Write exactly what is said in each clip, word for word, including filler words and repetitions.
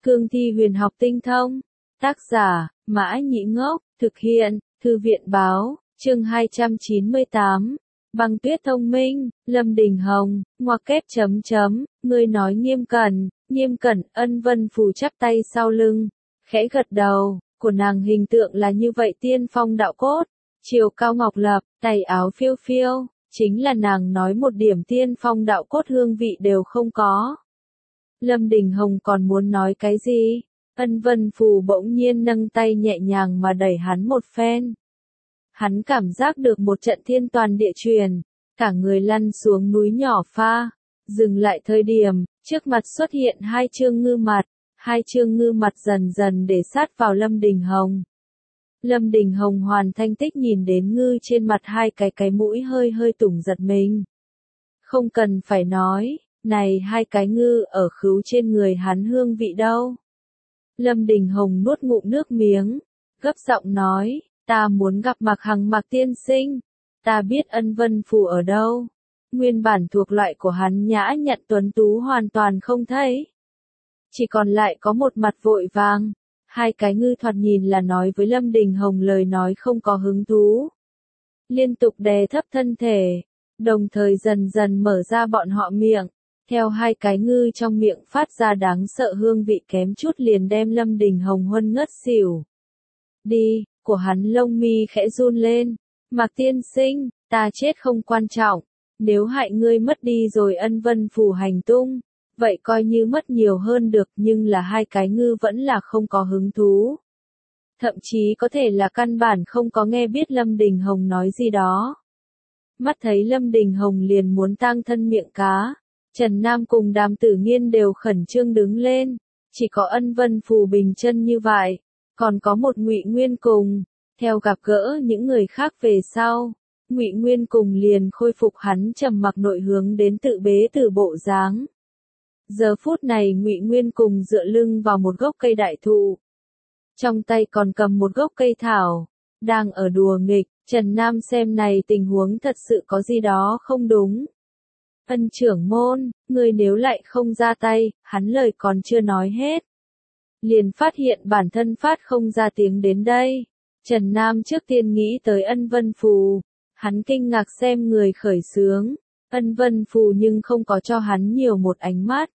Cương thi huyền học tinh thông. Tác giả, Mã Nhĩ Ngốc, thực hiện, Thư viện Báo, chương hai trăm chín mươi tám. Băng tuyết thông minh, Lâm Đình Hồng, ngoặc kép chấm chấm, ngươi nói nghiêm cẩn, nghiêm cẩn, Ân Vân Phù chắp tay sau lưng, khẽ gật đầu, của nàng hình tượng là như vậy tiên phong đạo cốt, chiều cao ngọc lập, tay áo phiêu phiêu, chính là nàng nói một điểm tiên phong đạo cốt hương vị đều không có. Lâm Đình Hồng còn muốn nói cái gì? Ân Vân Phù bỗng nhiên nâng tay nhẹ nhàng mà đẩy hắn một phen. Hắn cảm giác được một trận thiên toàn địa truyền, cả người lăn xuống núi nhỏ pha, dừng lại thời điểm, trước mặt xuất hiện hai trương ngư mặt, hai trương ngư mặt dần dần để sát vào Lâm Đình Hồng. Lâm Đình Hồng hoàn thanh tích nhìn đến ngư trên mặt hai cái cái mũi hơi hơi tủng giật mình. Không cần phải nói, này hai cái ngư ở khứu trên người hắn hương vị đâu. Lâm Đình Hồng nuốt ngụm nước miếng, gấp giọng nói, ta muốn gặp Mạc Hằng Mạc tiên sinh, ta biết Ân Vân Phù ở đâu. Nguyên bản thuộc loại của hắn nhã nhặn tuấn tú hoàn toàn không thấy. Chỉ còn lại có một mặt vội vàng, hai cái ngư thoạt nhìn là nói với Lâm Đình Hồng lời nói không có hứng thú. Liên tục đè thấp thân thể, đồng thời dần dần mở ra bọn họ miệng, theo hai cái ngư trong miệng phát ra đáng sợ hương vị kém chút liền đem Lâm Đình Hồng huân ngất xỉu. Đi, của hắn lông mi khẽ run lên, Mạc tiên sinh, ta chết không quan trọng, nếu hại ngươi mất đi rồi Ân Vân Phù hành tung, vậy coi như mất nhiều hơn được, nhưng là hai cái ngư vẫn là không có hứng thú. Thậm chí có thể là căn bản không có nghe biết Lâm Đình Hồng nói gì đó. Mắt thấy Lâm Đình Hồng liền muốn tang thân miệng cá, Trần Nam cùng Đàm Tử Nghiên đều khẩn trương đứng lên, chỉ có Ân Vân Phù bình chân như vậy, còn có một Ngụy Nguyên cùng, theo gặp gỡ những người khác về sau, Ngụy Nguyên cùng liền khôi phục hắn trầm mặc nội hướng đến tự bế từ bộ dáng. Giờ phút này Ngụy Nguyên cùng dựa lưng vào một gốc cây đại thụ, trong tay còn cầm một gốc cây thảo, đang ở đùa nghịch. Trần Nam xem này tình huống thật sự có gì đó không đúng. Ân trưởng môn, ngươi nếu lại không ra tay, hắn lời còn chưa nói hết. Liền phát hiện bản thân phát không ra tiếng đến đây. Trần Nam trước tiên nghĩ tới Ân Vân Phù, hắn kinh ngạc xem người khởi xướng, Ân Vân Phù nhưng không có cho hắn nhiều một ánh mắt,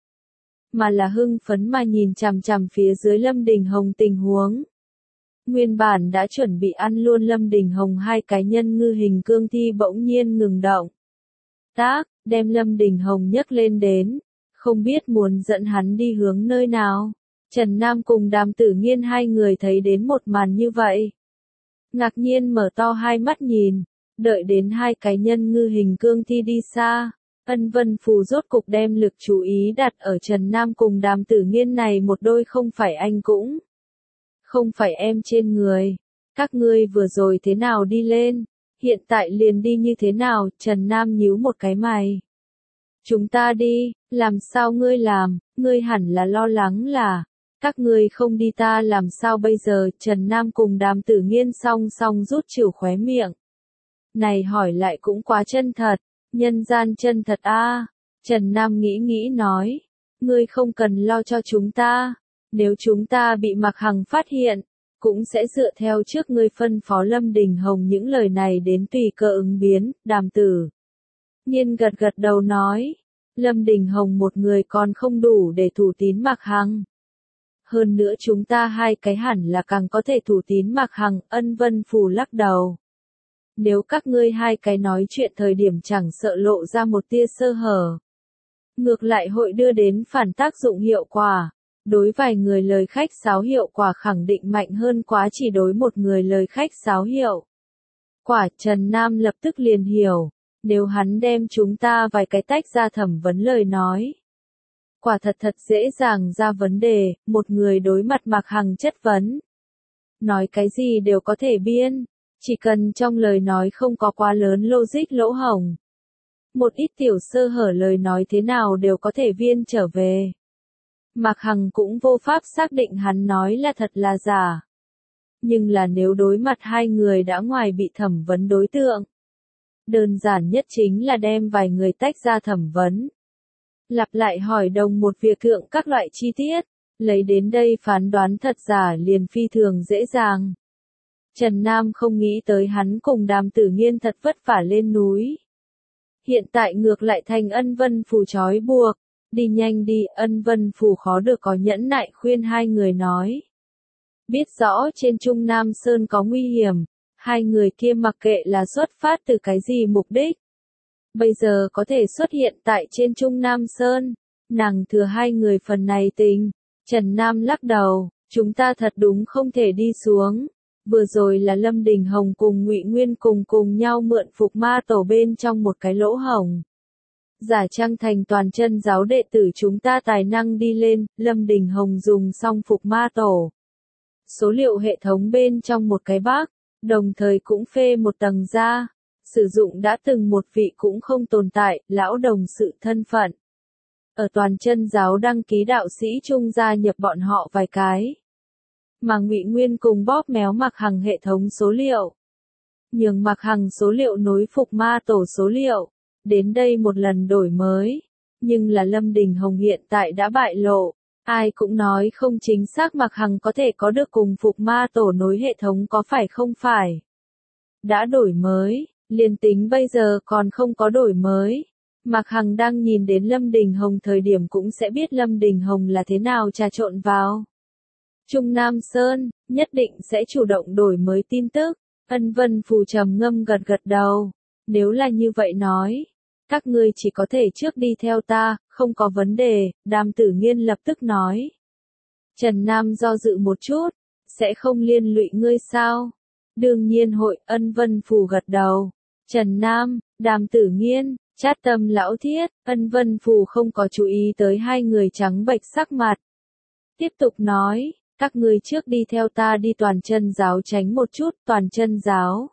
mà là hưng phấn mà nhìn chằm chằm phía dưới Lâm Đình Hồng tình huống. Nguyên bản đã chuẩn bị ăn luôn Lâm Đình Hồng hai cái nhân ngư hình cương thi bỗng nhiên ngừng động. Tác, đem Lâm Đình Hồng nhấc lên đến, không biết muốn dẫn hắn đi hướng nơi nào. Trần Nam cùng Đàm Tử Nghiên hai người thấy đến một màn như vậy, ngạc nhiên mở to hai mắt nhìn, đợi đến hai cái nhân ngư hình cương thi đi xa, Ân Vân Phù rốt cục đem lực chú ý đặt ở Trần Nam cùng Đàm Tử Nghiên này một đôi không phải anh cũng không phải em trên người. Các ngươi vừa rồi thế nào đi lên, hiện tại liền đi như thế nào? Trần Nam nhíu một cái mày. Chúng ta đi, làm sao ngươi làm, ngươi hẳn là lo lắng là, các ngươi không đi ta làm sao bây giờ? Trần Nam cùng Đàm Tử Nghiên song song rút chịu khóe miệng. Này hỏi lại cũng quá chân thật, nhân gian chân thật a. À. Trần Nam nghĩ nghĩ nói, ngươi không cần lo cho chúng ta, nếu chúng ta bị Mạc Hằng phát hiện, cũng sẽ dựa theo trước ngươi phân phó Lâm Đình Hồng những lời này đến tùy cơ ứng biến. Đàm Tử Nghiên gật gật đầu nói, Lâm Đình Hồng một người còn không đủ để thủ tín Mạc Hằng. Hơn nữa chúng ta hai cái hẳn là càng có thể thủ tín Mạc Hằng. Ân Vân Phù lắc đầu. Nếu các ngươi hai cái nói chuyện thời điểm chẳng sợ lộ ra một tia sơ hở, ngược lại hội đưa đến phản tác dụng hiệu quả. Đối vài người lời khách sáo hiệu quả khẳng định mạnh hơn quá chỉ đối một người lời khách sáo hiệu quả. Trần Nam lập tức liền hiểu, nếu hắn đem chúng ta vài cái tách ra thẩm vấn lời nói, quả thật thật dễ dàng ra vấn đề. Một người đối mặt Mạc Hằng chất vấn, nói cái gì đều có thể biên, chỉ cần trong lời nói không có quá lớn logic lỗ hổng, một ít tiểu sơ hở lời nói thế nào đều có thể viên trở về. Mạc Hằng cũng vô pháp xác định hắn nói là thật là giả. Nhưng là nếu đối mặt hai người đã ngoài bị thẩm vấn đối tượng, đơn giản nhất chính là đem vài người tách ra thẩm vấn, lặp lại hỏi đồng một việc thượng các loại chi tiết, Lấy đến đây phán đoán thật giả liền phi thường dễ dàng. Trần Nam không nghĩ tới hắn cùng Đàm Tử Nghiên thật vất vả lên núi. Hiện tại ngược lại thành Ân Vân Phù trói buộc. Đi nhanh đi, Ân Vân Phù khó được có nhẫn nại khuyên hai người nói. Biết rõ trên Trung Nam Sơn có nguy hiểm, hai người kia mặc kệ là xuất phát từ cái gì mục đích. Bây giờ có thể xuất hiện tại trên Trung Nam Sơn, nàng thừa hai người phần này tình. Trần Nam lắc đầu, chúng ta thật đúng không thể đi xuống. Vừa rồi là Lâm Đình Hồng cùng Ngụy Nguyên cùng cùng nhau mượn Phục Ma Tổ bên trong một cái lỗ hổng. Giả trang thành toàn chân giáo đệ tử chúng ta tài năng đi lên, Lâm Đình Hồng dùng xong Phục Ma Tổ. Số liệu hệ thống bên trong một cái bác, đồng thời cũng phê một tầng ra, sử dụng đã từng một vị cũng không tồn tại, lão đồng sự thân phận. Ở toàn chân giáo đăng ký đạo sĩ trung gia nhập bọn họ vài cái. Mà Ngụy Nguyên cùng bóp méo Mạc Hằng hệ thống số liệu. Nhường Mạc Hằng số liệu nối Phục Ma Tổ số liệu. Đến đây một lần đổi mới. Nhưng là Lâm Đình Hồng hiện tại đã bại lộ. Ai cũng nói không chính xác Mạc Hằng có thể có được cùng Phục Ma Tổ nối hệ thống có phải không phải. Đã đổi mới, liền tính bây giờ còn không có đổi mới. Mạc Hằng đang nhìn đến Lâm Đình Hồng thời điểm cũng sẽ biết Lâm Đình Hồng là thế nào trà trộn vào. Trung Nam Sơn, nhất định sẽ chủ động đổi mới tin tức. Ân Vân Phù trầm ngâm gật gật đầu. Nếu là như vậy nói, các ngươi chỉ có thể trước đi theo ta, không có vấn đề, Đàm Tử Nghiên lập tức nói. Trần Nam do dự một chút, sẽ không liên lụy ngươi sao? Đương nhiên hội, Ân Vân Phù gật đầu. Trần Nam, Đàm Tử Nghiên, Chát Tâm lão thiết, Ân Vân Phù không có chú ý tới hai người trắng bệch sắc mặt. Tiếp tục nói, các ngươi trước đi theo ta đi toàn chân giáo tránh một chút, toàn chân giáo.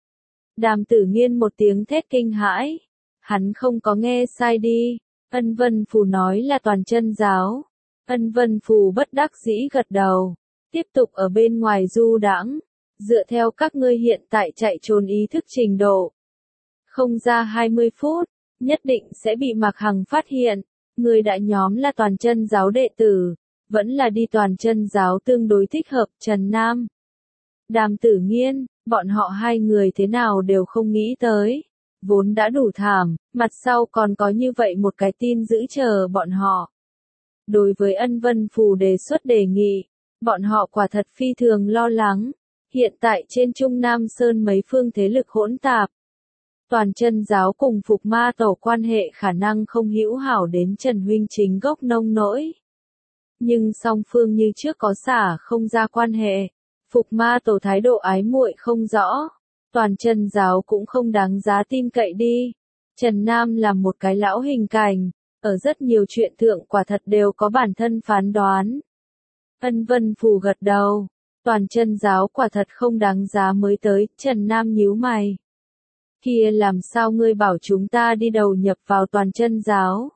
Đàm Tử Nghiên một tiếng thét kinh hãi. Hắn không có nghe sai đi. Ân Vân Phù nói là toàn chân giáo. Ân Vân Phù bất đắc dĩ gật đầu. Tiếp tục ở bên ngoài du đãng. Dựa theo các ngươi hiện tại chạy trốn ý thức trình độ. Không ra hai mươi phút, nhất định sẽ bị Mạc Hằng phát hiện. Người đã nhóm là toàn chân giáo đệ tử. Vẫn là đi toàn chân giáo tương đối thích hợp, Trần Nam. Đàm Tử Nghiên, bọn họ hai người thế nào đều không nghĩ tới. Vốn đã đủ thảm, mặt sau còn có như vậy một cái tin giữ chờ bọn họ. Đối với Ân Vân Phù đề xuất đề nghị, bọn họ quả thật phi thường lo lắng. Hiện tại trên Trung Nam Sơn mấy phương thế lực hỗn tạp. Toàn chân giáo cùng Phục Ma Tổ quan hệ khả năng không hữu hảo đến Trần Huynh chính gốc nông nỗi. Nhưng song phương như trước có xả không ra quan hệ. Phục Ma Tổ thái độ ái muội không rõ. Toàn chân giáo cũng không đáng giá tin cậy đi. Trần Nam là một cái lão hình cảnh. Ở rất nhiều chuyện thượng quả thật đều có bản thân phán đoán. Ân Vân Phù gật đầu. Toàn chân giáo quả thật không đáng giá mới tới. Trần Nam nhíu mày. Kia làm sao ngươi bảo chúng ta đi đầu nhập vào toàn chân giáo?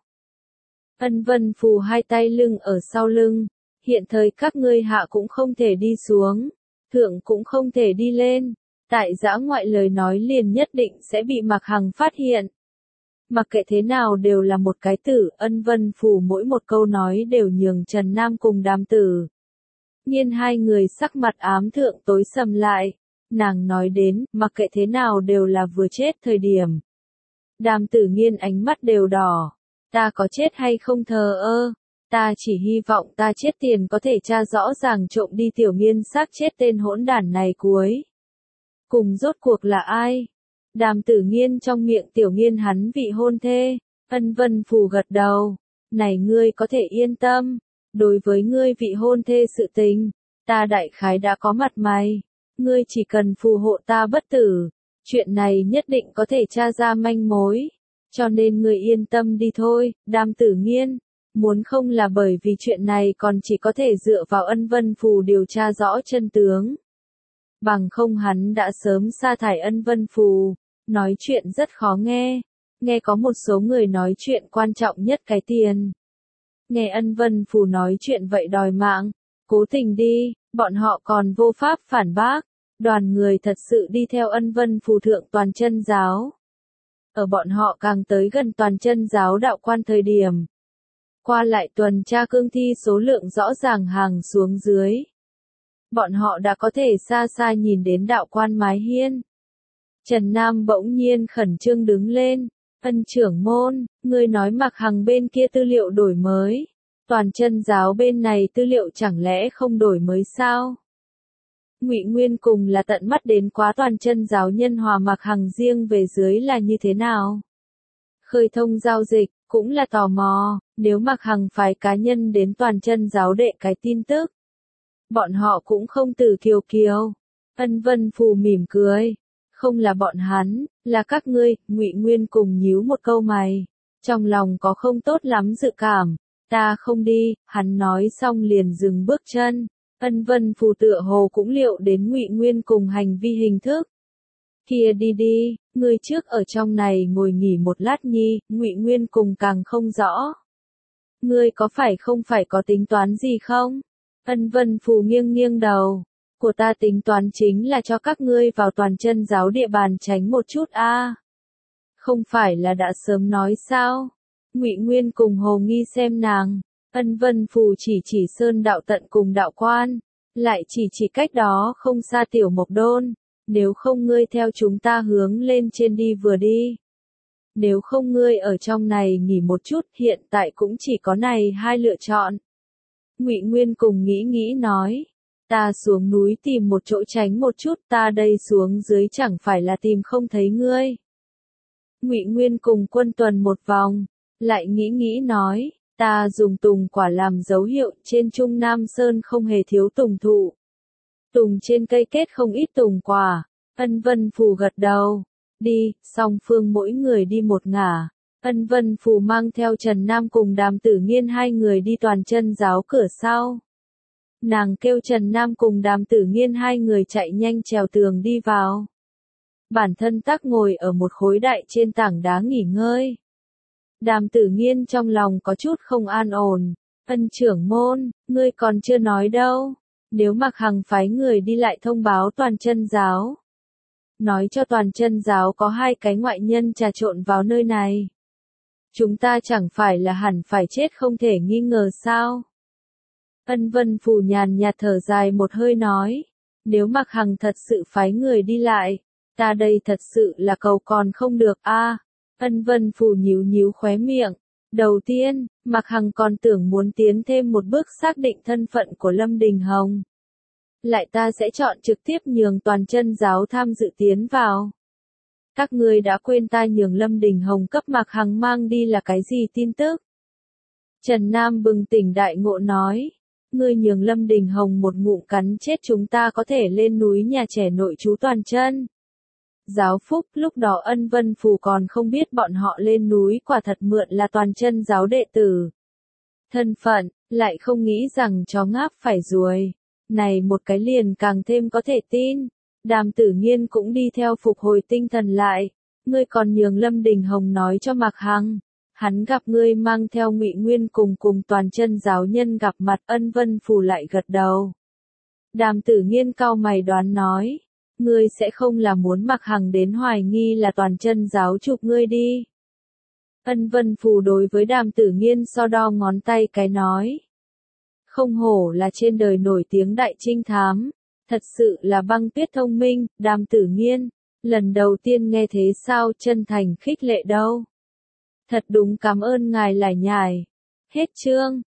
Ân Vân Phù hai tay lưng ở sau lưng. Hiện thời các ngươi hạ cũng không thể đi xuống. Thượng cũng không thể đi lên. Tại dã ngoại lời nói liền nhất định sẽ bị Mạc Hằng phát hiện. Mặc kệ thế nào đều là một cái tử, Ân Vân Phù mỗi một câu nói đều nhường Trần Nam cùng Đàm Tử Nghiên hai người sắc mặt ám thượng tối sầm lại. Nàng nói đến, mặc kệ thế nào đều là vừa chết thời điểm. Đàm Tử Nghiên ánh mắt đều đỏ. Ta có chết hay không thờ ơ. Ta chỉ hy vọng ta chết tiền có thể tra rõ ràng trộm đi Tiểu Nghiên xác chết tên hỗn đản này cuối. Cùng rốt cuộc là ai? Đàm Tử Nghiên trong miệng Tiểu Nghiên hắn vị hôn thê. Ân Vân Phù gật đầu. Này ngươi có thể yên tâm. Đối với ngươi vị hôn thê sự tình, ta đại khái đã có mặt mày. Ngươi chỉ cần phù hộ ta bất tử. Chuyện này nhất định có thể tra ra manh mối. Cho nên ngươi yên tâm đi thôi, Đàm Tử Nghiên. Muốn không là bởi vì chuyện này còn chỉ có thể dựa vào Ân Vân Phù điều tra rõ chân tướng. Bằng không hắn đã sớm sa thải Ân Vân Phù. Nói chuyện rất khó nghe. Nghe có một số người nói chuyện quan trọng nhất cái tiền. Nghe Ân Vân Phù nói chuyện vậy đòi mạng. Cố tình đi, bọn họ còn vô pháp phản bác. Đoàn người thật sự đi theo Ân Vân Phù thượng toàn chân giáo. Ở bọn họ càng tới gần toàn chân giáo đạo quan thời điểm. qua lại tuần tra cương thi số lượng rõ ràng hàng xuống dưới. Bọn họ đã có thể xa xa nhìn đến đạo quan mái hiên. Trần Nam bỗng nhiên khẩn trương đứng lên, Ân trưởng môn, ngươi nói Mạc Hằng bên kia tư liệu đổi mới, toàn chân giáo bên này tư liệu chẳng lẽ không đổi mới sao? Ngụy Nguyên cùng là tận mắt đến quá toàn chân giáo nhân hòa Mạc Hằng riêng về dưới là như thế nào? Khơi thông giao dịch, cũng là tò mò, nếu Mạc Hằng phái cá nhân đến toàn chân giáo đệ cái tin tức. Bọn họ cũng không từ kiều kiều. Ân Vân Phù mỉm cười. Không là bọn hắn, là các ngươi, Ngụy Nguyên cùng nhíu một câu mày. Trong lòng có không tốt lắm dự cảm. Ta không đi, hắn nói xong liền dừng bước chân. Ân Vân Phù tựa hồ cũng liệu đến Ngụy Nguyên cùng hành vi hình thức. Kia đi đi, ngươi trước ở trong này ngồi nghỉ một lát nhi, Ngụy Nguyên cùng càng không rõ. Ngươi có phải không phải có tính toán gì không? Ân Vân Phù nghiêng nghiêng đầu. Của ta tính toán chính là cho các ngươi vào toàn chân giáo địa bàn tránh một chút a. À. Không phải là đã sớm nói sao? Ngụy Nguyên cùng hồ nghi xem nàng. Ân Vân Phù chỉ chỉ sơn đạo tận cùng đạo quan, lại chỉ chỉ cách đó không xa tiểu mộc đôn. Nếu không ngươi theo chúng ta hướng lên trên đi vừa đi. Nếu không ngươi ở trong này nghỉ một chút, hiện tại cũng chỉ có này hai lựa chọn. Ngụy Nguyên cùng nghĩ nghĩ nói, ta xuống núi tìm một chỗ tránh một chút, ta đây xuống dưới chẳng phải là tìm không thấy ngươi. Ngụy Nguyên cùng quân tuần một vòng, lại nghĩ nghĩ nói, ta dùng tùng quả làm dấu hiệu, trên Trung Nam Sơn không hề thiếu tùng thụ. Tùng trên cây kết không ít tùng quả. Ân Vân Phù gật đầu. Đi, song phương mỗi người đi một ngả. Ân Vân Phù mang theo Trần Nam cùng Đàm Tử Nghiên hai người đi toàn chân giáo cửa sau. Nàng kêu Trần Nam cùng Đàm Tử Nghiên hai người chạy nhanh trèo tường đi vào. Bản thân tắc ngồi ở một khối đại trên tảng đá nghỉ ngơi. Đàm Tử Nghiên trong lòng có chút không an ổn. Ân trưởng môn, ngươi còn chưa nói đâu. Nếu Mạc Hằng phái người đi lại thông báo toàn chân giáo. Nói cho toàn chân giáo có hai cái ngoại nhân trà trộn vào nơi này. Chúng ta chẳng phải là hẳn phải chết không thể nghi ngờ sao. Ân Vân Phù nhàn nhạt thở dài một hơi nói. Nếu Mạc Hằng thật sự phái người đi lại, ta đây thật sự là cầu còn không được a. À, Ân Vân Phù nhíu nhíu khóe miệng. Đầu tiên, Mạc Hằng còn tưởng muốn tiến thêm một bước xác định thân phận của Lâm Đình Hồng. Lại ta sẽ chọn trực tiếp nhường toàn chân giáo tham dự tiến vào. Các ngươi đã quên ta nhường Lâm Đình Hồng cấp Mạc Hằng mang đi là cái gì tin tức? Trần Nam bừng tỉnh đại ngộ nói. Ngươi nhường Lâm Đình Hồng một ngụm cắn chết chúng ta có thể lên núi nhà trẻ nội trú toàn chân. Giáo phúc lúc đó Ân Vân Phù còn không biết bọn họ lên núi quả thật mượn là toàn chân giáo đệ tử. Thân phận, lại không nghĩ rằng chó ngáp phải ruồi. Này một cái liền càng thêm có thể tin. Đàm Tử Nghiên cũng đi theo phục hồi tinh thần lại. Ngươi còn nhường Lâm Đình Hồng nói cho Mạc Hằng. Hắn gặp ngươi mang theo Ngụy Nguyên cùng cùng toàn chân giáo nhân gặp mặt. Ân Vân Phù lại gật đầu. Đàm Tử Nghiên cau mày đoán nói. Ngươi sẽ không là muốn Mạc Hằng đến hoài nghi là toàn chân giáo chụp ngươi đi. Ân Vân Phù đối với Đàm Tử Nghiên so đo ngón tay cái nói. Không hổ là trên đời nổi tiếng đại trinh thám, thật sự là băng tuyết thông minh. Đàm Tử Nghiên, lần đầu tiên nghe thế sao, chân thành khích lệ đâu. Thật đúng cảm ơn ngài lải nhải. Hết chương.